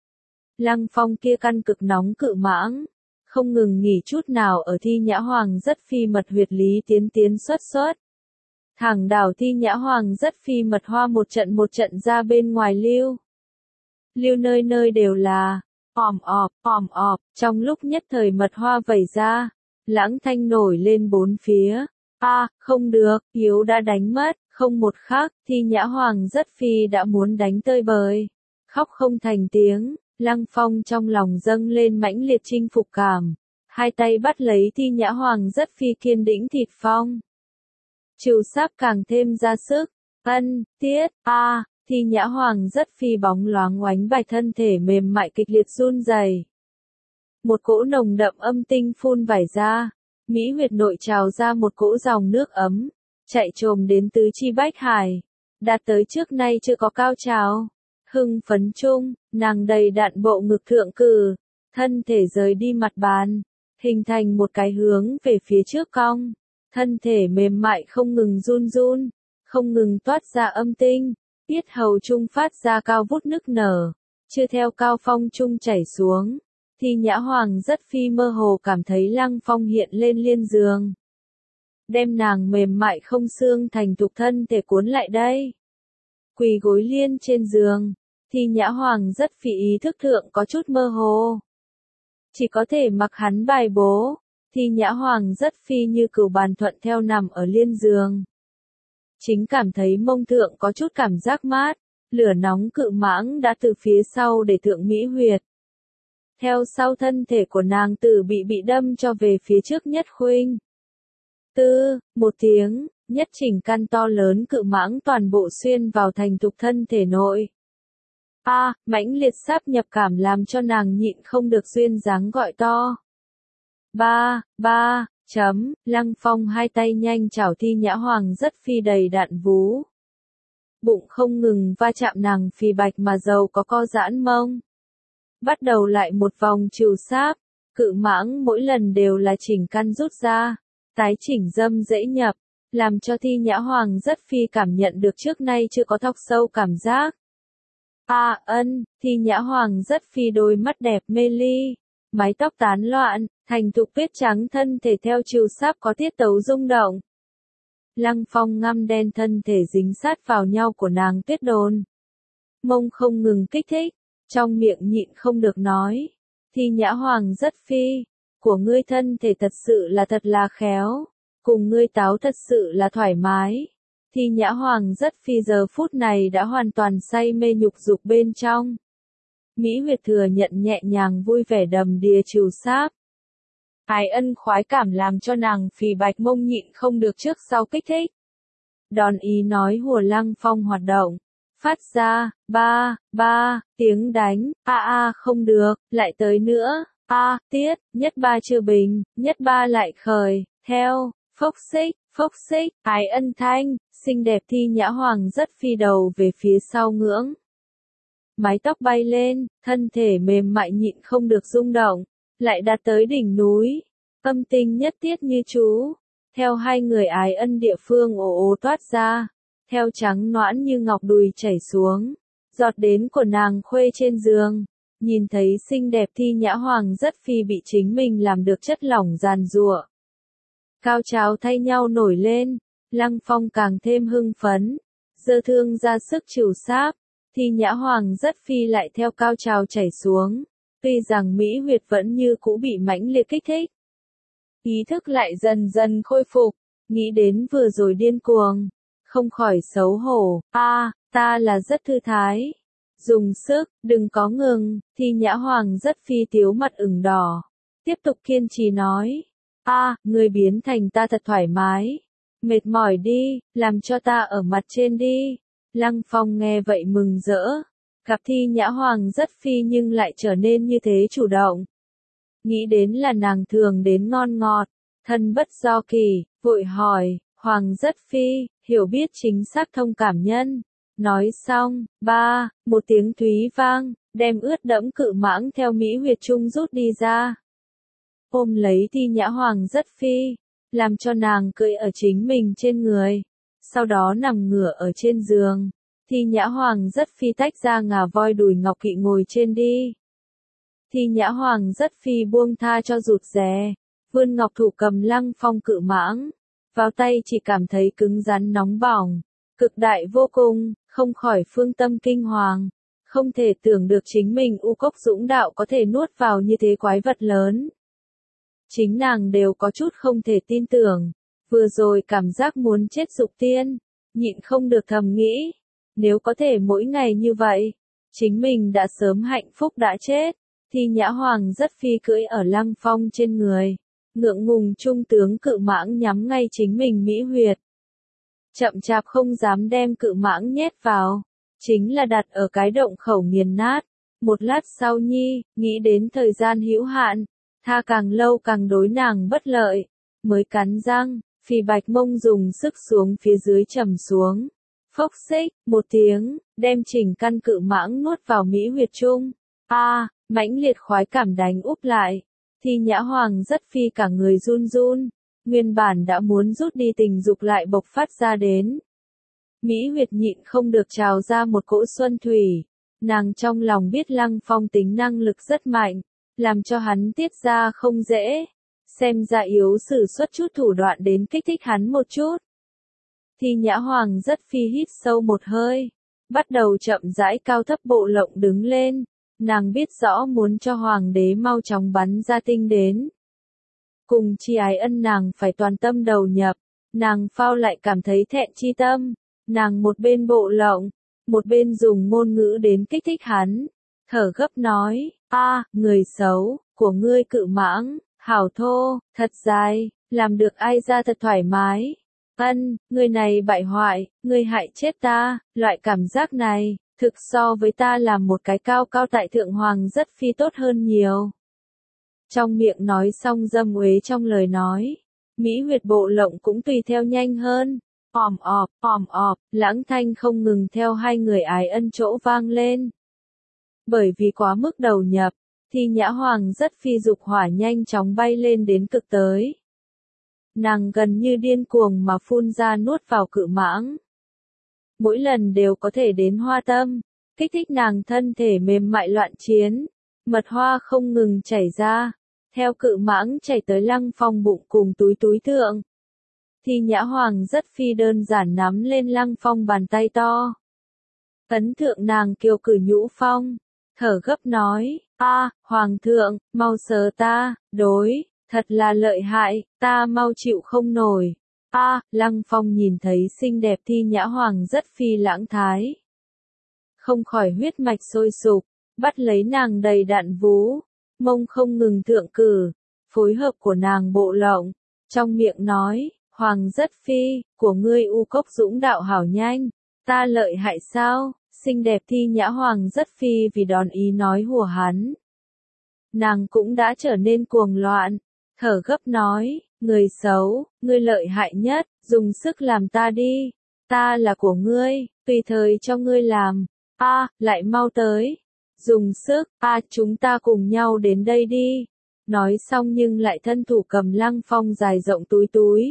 Lăng Phong kia căn cực nóng cự mãng, không ngừng nghỉ chút nào ở Thi Nhã Hoàng rất phi mật huyệt lý tiến tiến xuất xuất. Thẳng đảo Thi Nhã Hoàng rất phi mật hoa một trận một trận ra bên ngoài lưu. Lưu nơi nơi đều là, òm ọp, òm ọp, trong lúc nhất thời mật hoa vẩy ra, lãng thanh nổi lên bốn phía. A, à, không được, yếu đã đánh mất, không một khắc, Thi Nhã Hoàng rất phi đã muốn đánh tơi bời. Khóc không thành tiếng, Lăng Phong trong lòng dâng lên mãnh liệt chinh phục cảm. Hai tay bắt lấy Thi Nhã Hoàng rất phi kiên đĩnh thịt phong. Trừ sáp càng thêm ra sức, ân, tiết, a, à, Thi Nhã Hoàng rất phi bóng loáng oánh bài thân thể mềm mại kịch liệt run rẩy. Một cỗ nồng đậm âm tinh phun vải ra, mỹ huyệt nội trào ra một cỗ dòng nước ấm, chạy trồm đến tứ chi bách hải, đạt tới trước nay chưa có cao trào. Hưng phấn chung, nàng đầy đặn bộ ngực thượng cử, thân thể rời đi mặt bàn, hình thành một cái hướng về phía trước cong, thân thể mềm mại không ngừng run run, không ngừng toát ra âm tinh, yết hầu trung phát ra cao vút nức nở, chưa theo cao phong trung chảy xuống. Thi Nhã Hoàng rất phi mơ hồ cảm thấy Lăng Phong hiện lên liên giường, đem nàng mềm mại không xương thành thục thân thể cuốn lại đây. Quỳ gối liên trên giường, Thi Nhã Hoàng rất phi ý thức thượng có chút mơ hồ. Chỉ có thể mặc hắn bài bố, Thi Nhã Hoàng rất phi như cừu bàn thuận theo nằm ở liên giường. Chính cảm thấy mông thượng có chút cảm giác mát, lửa nóng cự mãng đã từ phía sau để thượng mỹ huyệt. Theo sau thân thể của nàng tử bị bị đâm cho về phía trước nhất khuynh. Tư, một tiếng, nhất chỉnh căn to lớn cự mãng toàn bộ xuyên vào thành thục thân thể nội. A, à, mãnh liệt sáp nhập cảm làm cho nàng nhịn không được duyên dáng gọi to. Ba, ba, chấm, Lăng Phong hai tay nhanh chảo Thi Nhã Hoàng rất phi đầy đặn vú. Bụng không ngừng va chạm nàng phì bạch mà giàu có co giãn mông. Bắt đầu lại một vòng trừ sáp, cự mãng mỗi lần đều là chỉnh căn rút ra, tái chỉnh dâm dễ nhập, làm cho Thi Nhã Hoàng rất phi cảm nhận được trước nay chưa có thọc sâu cảm giác. A, à, ân, Thi Nhã Hoàng rất phi đôi mắt đẹp mê ly, mái tóc tán loạn, thành thục tuyết trắng thân thể theo trừ sáp có tiết tấu rung động. Lăng Phong ngăm đen thân thể dính sát vào nhau của nàng tuyết đồn. Mông không ngừng kích thích, trong miệng nhịn không được nói. Thi Nhã Hoàng rất phi, của ngươi thân thể thật sự là thật là khéo, cùng ngươi táo thật sự là thoải mái. Thi Nhã Hoàng rất phi giờ phút này đã hoàn toàn say mê nhục dục bên trong. Mỹ huyệt thừa nhận nhẹ nhàng vui vẻ đầm đìa trừ sáp. Ái ân khoái cảm làm cho nàng phì bạch mông nhịn không được trước sau kích thích. Đòn ý nói hùa Lăng Phong hoạt động. Phát ra, ba, ba, tiếng đánh, a a không được, lại tới nữa, a, à, tiết, nhất ba chưa bình, nhất ba lại khởi, theo, phốc xích, phốc xích, ái ân thanh, xinh đẹp Thi Nhã Hoàng rất phi đầu về phía sau ngưỡng. Mái tóc bay lên, thân thể mềm mại nhịn không được rung động, lại đạt tới đỉnh núi, âm tinh nhất tiết như chú, theo hai người ái ân địa phương ồ ồ toát ra. Theo trắng noãn như ngọc đùi chảy xuống, giọt đến của nàng khuê trên giường, nhìn thấy xinh đẹp Thi Nhã Hoàng rất phi bị chính mình làm được chất lỏng giàn giụa. Cao trào thay nhau nổi lên, Lăng Phong càng thêm hưng phấn, giơ thương ra sức trừ sáp, Thi Nhã Hoàng rất phi lại theo cao trào chảy xuống, tuy rằng mỹ huyệt vẫn như cũ bị mãnh liệt kích thích. Ý thức lại dần dần khôi phục, nghĩ đến vừa rồi điên cuồng. Không khỏi xấu hổ, a, à, ta là rất thư thái. Dùng sức, đừng có ngừng, Thi Nhã Hoàng rất phi tiếu mặt ửng đỏ. Tiếp tục kiên trì nói, a, à, người biến thành ta thật thoải mái. Mệt mỏi đi, làm cho ta ở mặt trên đi. Lăng Phong nghe vậy mừng rỡ. Gặp Thi Nhã Hoàng rất phi nhưng lại trở nên như thế chủ động. Nghĩ đến là nàng thường đến ngon ngọt, thân bất do kỳ, vội hỏi. Hoàng rất phi, hiểu biết chính xác thông cảm nhân. Nói xong, ba, một tiếng thúy vang, đem ướt đẫm cự mãng theo mỹ huyệt trung rút đi ra. Ôm lấy Thi Nhã Hoàng rất phi, làm cho nàng cưỡi ở chính mình trên người. Sau đó nằm ngửa ở trên giường. Thi Nhã Hoàng rất phi tách ra ngà voi đùi ngọc kỵ ngồi trên đi. Thi Nhã Hoàng rất phi buông tha cho rụt rè, vươn ngọc thủ cầm Lăng Phong cự mãng. vào tay chỉ cảm thấy cứng rắn nóng bỏng, cực đại vô cùng, không khỏi phương tâm kinh hoàng, không thể tưởng được chính mình U Cốc Dũng Đạo có thể nuốt vào như thế quái vật lớn. Chính nàng đều có chút không thể tin tưởng, vừa rồi cảm giác muốn chết dục tiên, nhịn không được thầm nghĩ, nếu có thể mỗi ngày như vậy, chính mình đã sớm hạnh phúc đã chết. Thi Nhã Hoàng rất phi cưỡi ở Lăng Phong trên người, ngượng ngùng trung tướng cự mãng nhắm ngay chính mình mỹ huyệt. Chậm chạp không dám đem cự mãng nhét vào, chính là đặt ở cái động khẩu nghiền nát. Một lát sau nhi, nghĩ đến thời gian hữu hạn, tha càng lâu càng đối nàng bất lợi, mới cắn răng, phì bạch mông dùng sức xuống phía dưới trầm xuống. Phốc xích, một tiếng, đem chỉnh căn cự mãng nuốt vào mỹ huyệt trung. A, à, mãnh liệt khoái cảm đánh úp lại. Thi Nhã Hoàng rất phi cả người run run, nguyên bản đã muốn rút đi tình dục lại bộc phát ra đến. Mỹ huyệt nhịn không được trào ra một cỗ xuân thủy, nàng trong lòng biết Lăng Phong tính năng lực rất mạnh, làm cho hắn tiết ra không dễ, xem ra yếu sử xuất chút thủ đoạn đến kích thích hắn một chút. Thi Nhã Hoàng rất phi hít sâu một hơi, bắt đầu chậm rãi cao thấp bộ lộng đứng lên, nàng biết rõ muốn cho Hoàng đế mau chóng bắn ra tinh đến. Cùng chi ái ân nàng phải toàn tâm đầu nhập, nàng phao lại cảm thấy thẹn chi tâm, nàng một bên bộ lộng, một bên dùng ngôn ngữ đến kích thích hắn, thở gấp nói, a, người xấu, của ngươi cự mãng, hảo thô, thật dài, làm được ai ra thật thoải mái. Ân, người này bại hoại, người hại chết ta, loại cảm giác này, thực so với ta làm một cái cao cao tại thượng hoàng rất phi tốt hơn nhiều. Trong miệng nói xong dâm uế trong lời nói, mỹ huyệt bộ lộng cũng tùy theo nhanh hơn, òm ọp, òm ọp, lãng thanh không ngừng theo hai người ái ân chỗ vang lên. Bởi vì quá mức đầu nhập, Thi Nhã Hoàng rất phi dục hỏa nhanh chóng bay lên đến cực tới. Nàng gần như điên cuồng mà phun ra nuốt vào cự mãng. Mỗi lần đều có thể đến hoa tâm, kích thích nàng thân thể mềm mại loạn chiến, mật hoa không ngừng chảy ra, theo cự mãng chảy tới Lăng Phong bụng cùng túi túi thượng. Thi Nhã Hoàng rất phi đơn giản nắm lên Lăng Phong bàn tay to. Ấn thượng nàng kiều cử nhũ phong, thở gấp nói, a, Hoàng thượng, mau sờ ta, đối. Thật là lợi hại, ta mau chịu không nổi. A, à, Lăng Phong nhìn thấy xinh đẹp Thi Nhã Hoàng rất phi lãng thái. Không khỏi huyết mạch sôi sục, bắt lấy nàng đầy đặn vú, mông không ngừng thượng cử, phối hợp của nàng bộ lộng, trong miệng nói, Hoàng rất phi, của ngươi U Cốc Dũng Đạo hảo nhanh, ta lợi hại sao? Xinh đẹp Thi Nhã Hoàng rất phi vì đòn ý nói hùa hắn. Nàng cũng đã trở nên cuồng loạn. Thở gấp nói, người xấu, ngươi lợi hại nhất, dùng sức làm ta đi, ta là của ngươi, tùy thời cho ngươi làm, a, à, lại mau tới, dùng sức, a, à, chúng ta cùng nhau đến đây đi, nói xong nhưng lại thân thủ cầm Lăng Phong dài rộng túi túi.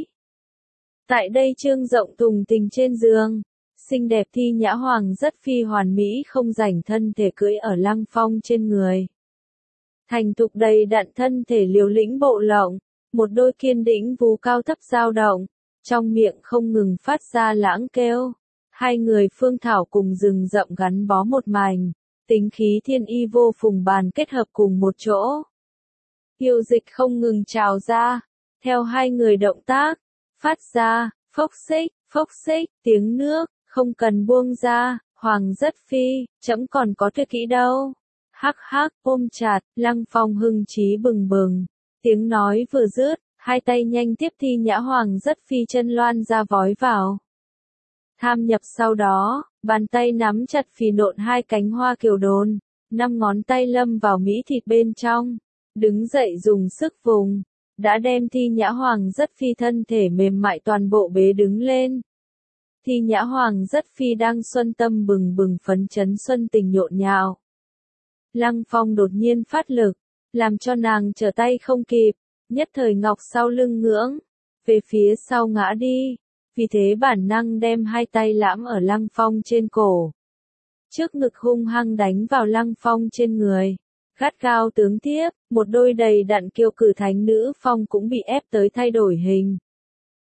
Tại đây trương rộng thùng tình trên giường, xinh đẹp Thi Nhã Hoàng rất phi hoàn mỹ không rảnh thân thể cưỡi ở Lăng Phong trên người. Thành thục đầy đặn thân thể liều lĩnh bộ lộng, một đôi kiên đĩnh vú cao thấp dao động, trong miệng không ngừng phát ra lãng kêu. Hai người phương thảo cùng rừng rậm gắn bó một mảnh, tính khí thiên y vô phùng bàn kết hợp cùng một chỗ. Yêu dịch không ngừng trào ra, theo hai người động tác, phát ra, phốc xích, phốc xích, tiếng nước, không cần buông ra, Hoàng rất phi, chấm còn có tuyệt kỹ đâu. Hắc hắc, ôm chặt, Lăng Phong hưng trí bừng bừng. Tiếng nói vừa dứt, hai tay nhanh tiếp Thi Nhã Hoàng rất phi chân loan ra vói vào. Tham nhập sau đó, bàn tay nắm chặt phì nộn hai cánh hoa kiều đồn, năm ngón tay lâm vào mỹ thịt bên trong, đứng dậy dùng sức vùng, đã đem Thi Nhã Hoàng rất phi thân thể mềm mại toàn bộ bế đứng lên. Thi Nhã Hoàng rất phi đang xuân tâm bừng bừng phấn chấn xuân tình nhộn nhạo. Lăng Phong đột nhiên phát lực, làm cho nàng trở tay không kịp, nhất thời ngọc sau lưng ngưỡng, về phía sau ngã đi, vì thế bản năng đem hai tay lãm ở Lăng Phong trên cổ. Trước ngực hung hăng đánh vào Lăng Phong trên người, gắt gao tướng tiếp, một đôi đầy đặn kiêu cử thánh nữ phong cũng bị ép tới thay đổi hình.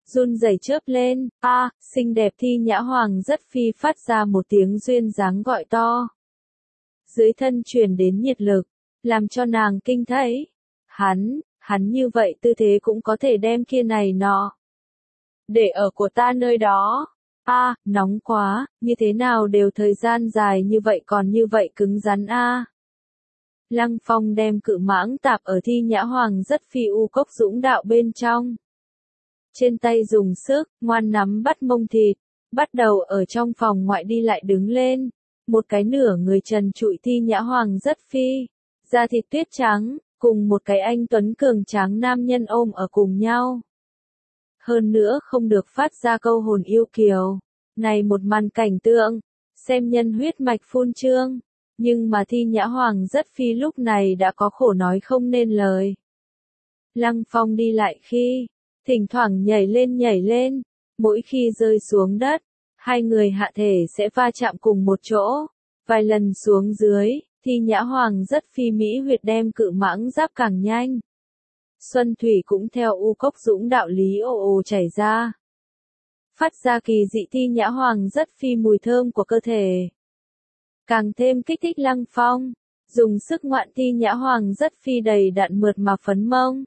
run rẩy chớp lên, a, xinh đẹp Thi Nhã Hoàng rất phi phát ra một tiếng duyên dáng gọi to. Dưới thân truyền đến nhiệt lực, làm cho nàng kinh thấy. Hắn, hắn như vậy tư thế cũng có thể đem kia này nọ. Để ở của ta nơi đó. A, à, nóng quá, như thế nào đều thời gian dài như vậy còn như vậy cứng rắn a. À. Lăng Phong đem cự mãng tạp ở Thi Nhã Hoàng rất phi u cốc dũng đạo bên trong. Trên tay dùng sức, ngoan nắm bắt mông thịt, bắt đầu ở trong phòng ngoại đi lại đứng lên. Một cái nửa người trần trụi Thi Nhã Hoàng rất phi, da thịt tuyết trắng, cùng một cái anh tuấn cường tráng nam nhân ôm ở cùng nhau. Hơn nữa không được phát ra câu hồn yêu kiều. Này một màn cảnh tượng, xem nhân huyết mạch phun trương. Nhưng mà Thi Nhã Hoàng rất phi lúc này đã có khổ nói không nên lời. Lăng Phong đi lại khi, thỉnh thoảng nhảy lên nhảy lên, mỗi khi rơi xuống đất, hai người hạ thể sẽ va chạm cùng một chỗ. Vài lần xuống dưới, Thi Nhã Hoàng rất phi mỹ huyệt đem cự mãng giáp càng nhanh. Xuân thủy cũng theo u cốc dũng đạo lý ồ ồ chảy ra. Phát ra kỳ dị Thi Nhã Hoàng rất phi mùi thơm của cơ thể. Càng thêm kích thích Lăng Phong, dùng sức ngoạn Thi Nhã Hoàng rất phi đầy đặn mượt mà phấn mông.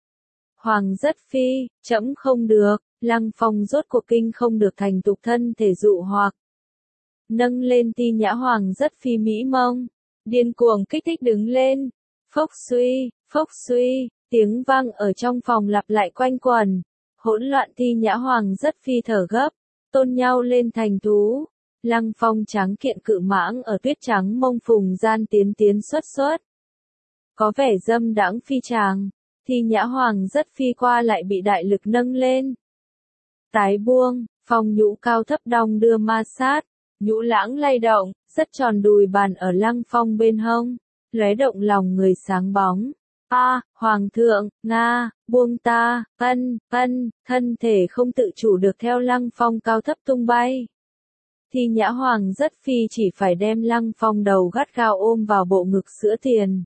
Hoàng rất phi, trẫm không được, Lăng Phong rốt cuộc kinh không được thành tục thân thể dụ hoặc. Nâng lên Thi Nhã Hoàng rất phi mỹ mông, điên cuồng kích thích đứng lên. Phốc suy, phốc suy, tiếng vang ở trong phòng lặp lại quanh quẩn. Hỗn loạn Thi Nhã Hoàng rất phi thở gấp, tôn nhau lên thành thú. Lăng Phong tráng kiện cự mãng ở tuyết trắng mông phùng gian tiến tiến xuất xuất. Có vẻ dâm đãng phi tràng, Thi Nhã Hoàng rất phi qua lại bị đại lực nâng lên. Tái buông, Phong nhũ cao thấp đong đưa ma sát, nhũ lãng lay động, rất tròn đùi bàn ở Lăng Phong bên hông, lóe động lòng người sáng bóng. A, à, Hoàng thượng, Nga, buông ta, ân, ân, thân thể không tự chủ được theo Lăng Phong cao thấp tung bay. Thi Nhã Hoàng rất phi chỉ phải đem Lăng Phong đầu gắt gao ôm vào bộ ngực sữa tiền.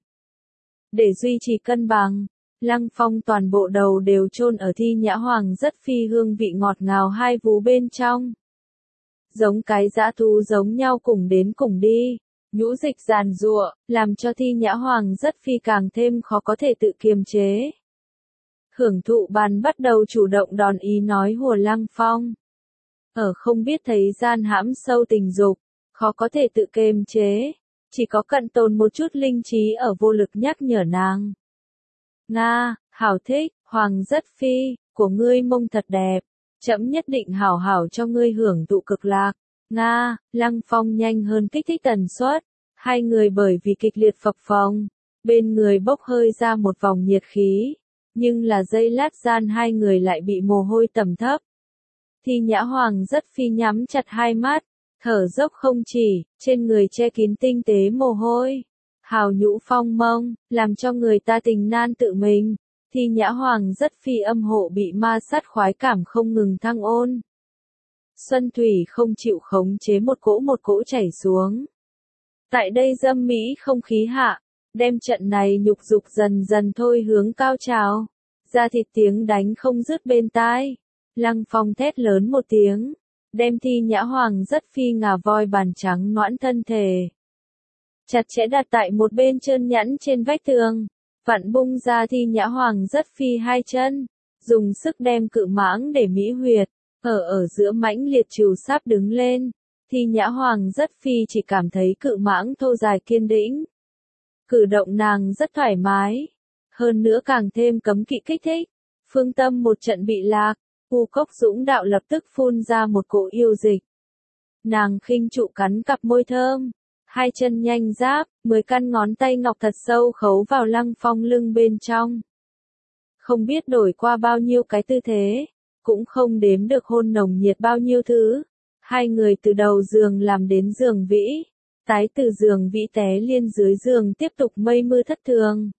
Để duy trì cân bằng, Lăng Phong toàn bộ đầu đều chôn ở Thi Nhã Hoàng rất phi hương vị ngọt ngào hai vú bên trong. Giống cái dã thú giống nhau cùng đến cùng đi, nhũ dịch giàn giụa, làm cho Thi Nhã Hoàng rất phi càng thêm khó có thể tự kiềm chế. Hưởng thụ bàn bắt đầu chủ động đòn ý nói hùa Lăng Phong. Ở không biết thấy gian hãm sâu tình dục, khó có thể tự kiềm chế, chỉ có cận tồn một chút linh trí ở vô lực nhắc nhở nàng. Nga, hảo thích, Hoàng rất phi, của ngươi mông thật đẹp, trẫm nhất định hảo hảo cho ngươi hưởng thụ cực lạc. Nga, Lăng Phong nhanh hơn kích thích tần suất, hai người bởi vì kịch liệt phập phồng, bên người bốc hơi ra một vòng nhiệt khí, nhưng là giây lát gian hai người lại bị mồ hôi tầm thấp. Thi Nhã Hoàng rất phi nhắm chặt hai mắt, thở dốc không chỉ, trên người che kín tinh tế mồ hôi. Hào nhũ phong mông, làm cho người ta tình nan tự mình. Thi Nhã Hoàng rất phi âm hộ bị ma sát khoái cảm không ngừng thăng ôn. Xuân thủy không chịu khống chế một cỗ một cỗ chảy xuống. Tại đây dâm mỹ không khí hạ, đem trận này nhục dục dần dần thôi hướng cao trào. Da thịt tiếng đánh không dứt bên tai. Lăng Phong thét lớn một tiếng, đem Thi Nhã Hoàng rất phi ngà voi bàn trắng noãn thân thể. Chặt chẽ đặt tại một bên trơn nhẵn trên vách tường, vặn bung ra Thi Nhã Hoàng rất phi hai chân, dùng sức đem cự mãng để mỹ huyệt, ở ở giữa mãnh liệt trừ sáp đứng lên. Thi Nhã Hoàng rất phi chỉ cảm thấy cự mãng thô dài kiên đĩnh. Cử động nàng rất thoải mái, hơn nữa càng thêm cấm kỵ kích thích. Phương tâm một trận bị lạc, u cốc dũng đạo lập tức phun ra một cỗ yêu dịch. Nàng khinh trụ cắn cặp môi thơm, hai chân nhanh giáp, mười căn ngón tay ngọc thật sâu khấu vào Lăng Phong lưng bên trong. Không biết đổi qua bao nhiêu cái tư thế, cũng không đếm được hôn nồng nhiệt bao nhiêu thứ. Hai người từ đầu giường làm đến giường vĩ, tái từ giường vĩ té liên dưới giường tiếp tục mây mưa thất thường.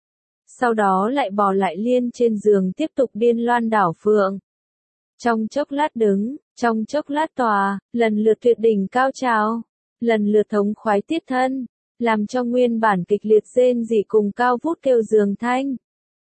Sau đó lại bò lại liên trên giường tiếp tục điên loan đảo phượng. Trong chốc lát đứng, trong chốc lát tòa, lần lượt tuyệt đỉnh cao trào, lần lượt thống khoái tiết thân, làm cho nguyên bản kịch liệt rên rỉ cùng cao vút kêu giường thanh.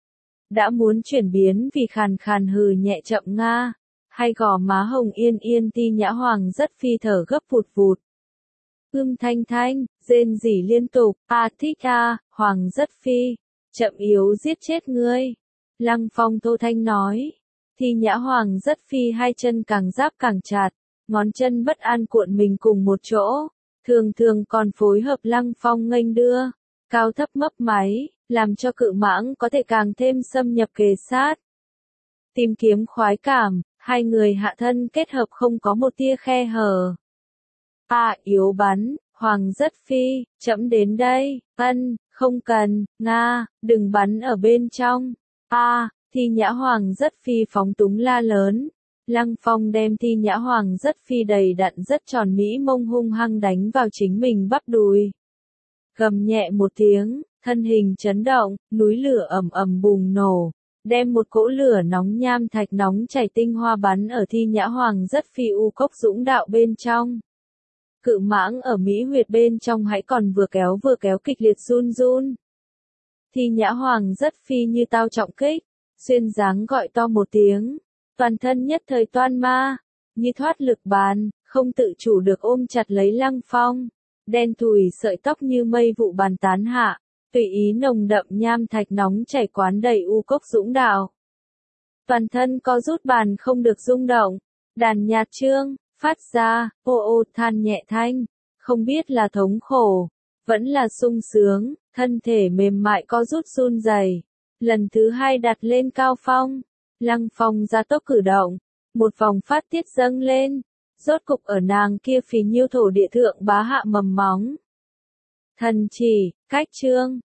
đã muốn chuyển biến vì khàn khàn hừ nhẹ chậm nga, hay gò má hồng yên yên Ti Nhã Hoàng rất phi thở gấp vụt vụt. Ưm thanh thanh, rên rỉ liên tục, a thích a, Hoàng rất phi, chậm yếu giết chết ngươi. Lăng Phong thô thanh nói. Thi Nhã Hoàng rất phi hai chân càng giáp càng chặt, ngón chân bất an cuộn mình cùng một chỗ, thường thường còn phối hợp Lăng Phong nghênh đưa, cao thấp mấp máy, làm cho cự mãng có thể càng thêm xâm nhập kề sát. Tìm kiếm khoái cảm, hai người hạ thân kết hợp không có một tia khe hở. À, yếu bắn, Hoàng rất phi, chậm đến đây, ân, không cần, nga, đừng bắn ở bên trong. À, Thi Nhã Hoàng rất phi phóng túng la lớn. Lăng Phong đem Thi Nhã Hoàng rất phi đầy đặn rất tròn mỹ mông hung hăng đánh vào chính mình bắp đùi. Gầm nhẹ một tiếng, thân hình chấn động, núi lửa ầm ầm bùng nổ, đem một cỗ lửa nóng nham thạch nóng chảy tinh hoa bắn ở Thi Nhã Hoàng rất phi u cốc dũng đạo bên trong. Cự mãng ở mỹ huyệt bên trong hãy còn vừa kéo vừa kéo kịch liệt run run. Thi Nhã Hoàng rất phi như tao trọng kích, xuyên dáng gọi to một tiếng, toàn thân nhất thời toan ma, như thoát lực bàn, không tự chủ được ôm chặt lấy Lăng Phong, đen thùi sợi tóc như mây vụ bàn tán hạ, tùy ý nồng đậm nham thạch nóng chảy quán đầy u cốc dũng đạo. Toàn thân co rút bàn không được rung động, đàn nhạt trương, phát ra, ô ô than nhẹ thanh, không biết là thống khổ, vẫn là sung sướng, thân thể mềm mại co rút run rẩy. Lần thứ hai đặt lên cao phong, Lăng Phong ra tốc cử động, một vòng phát tiết dâng lên, rốt cục ở nàng kia phì nhiêu thổ địa thượng bá hạ mầm móng. Thần chỉ, cách trương,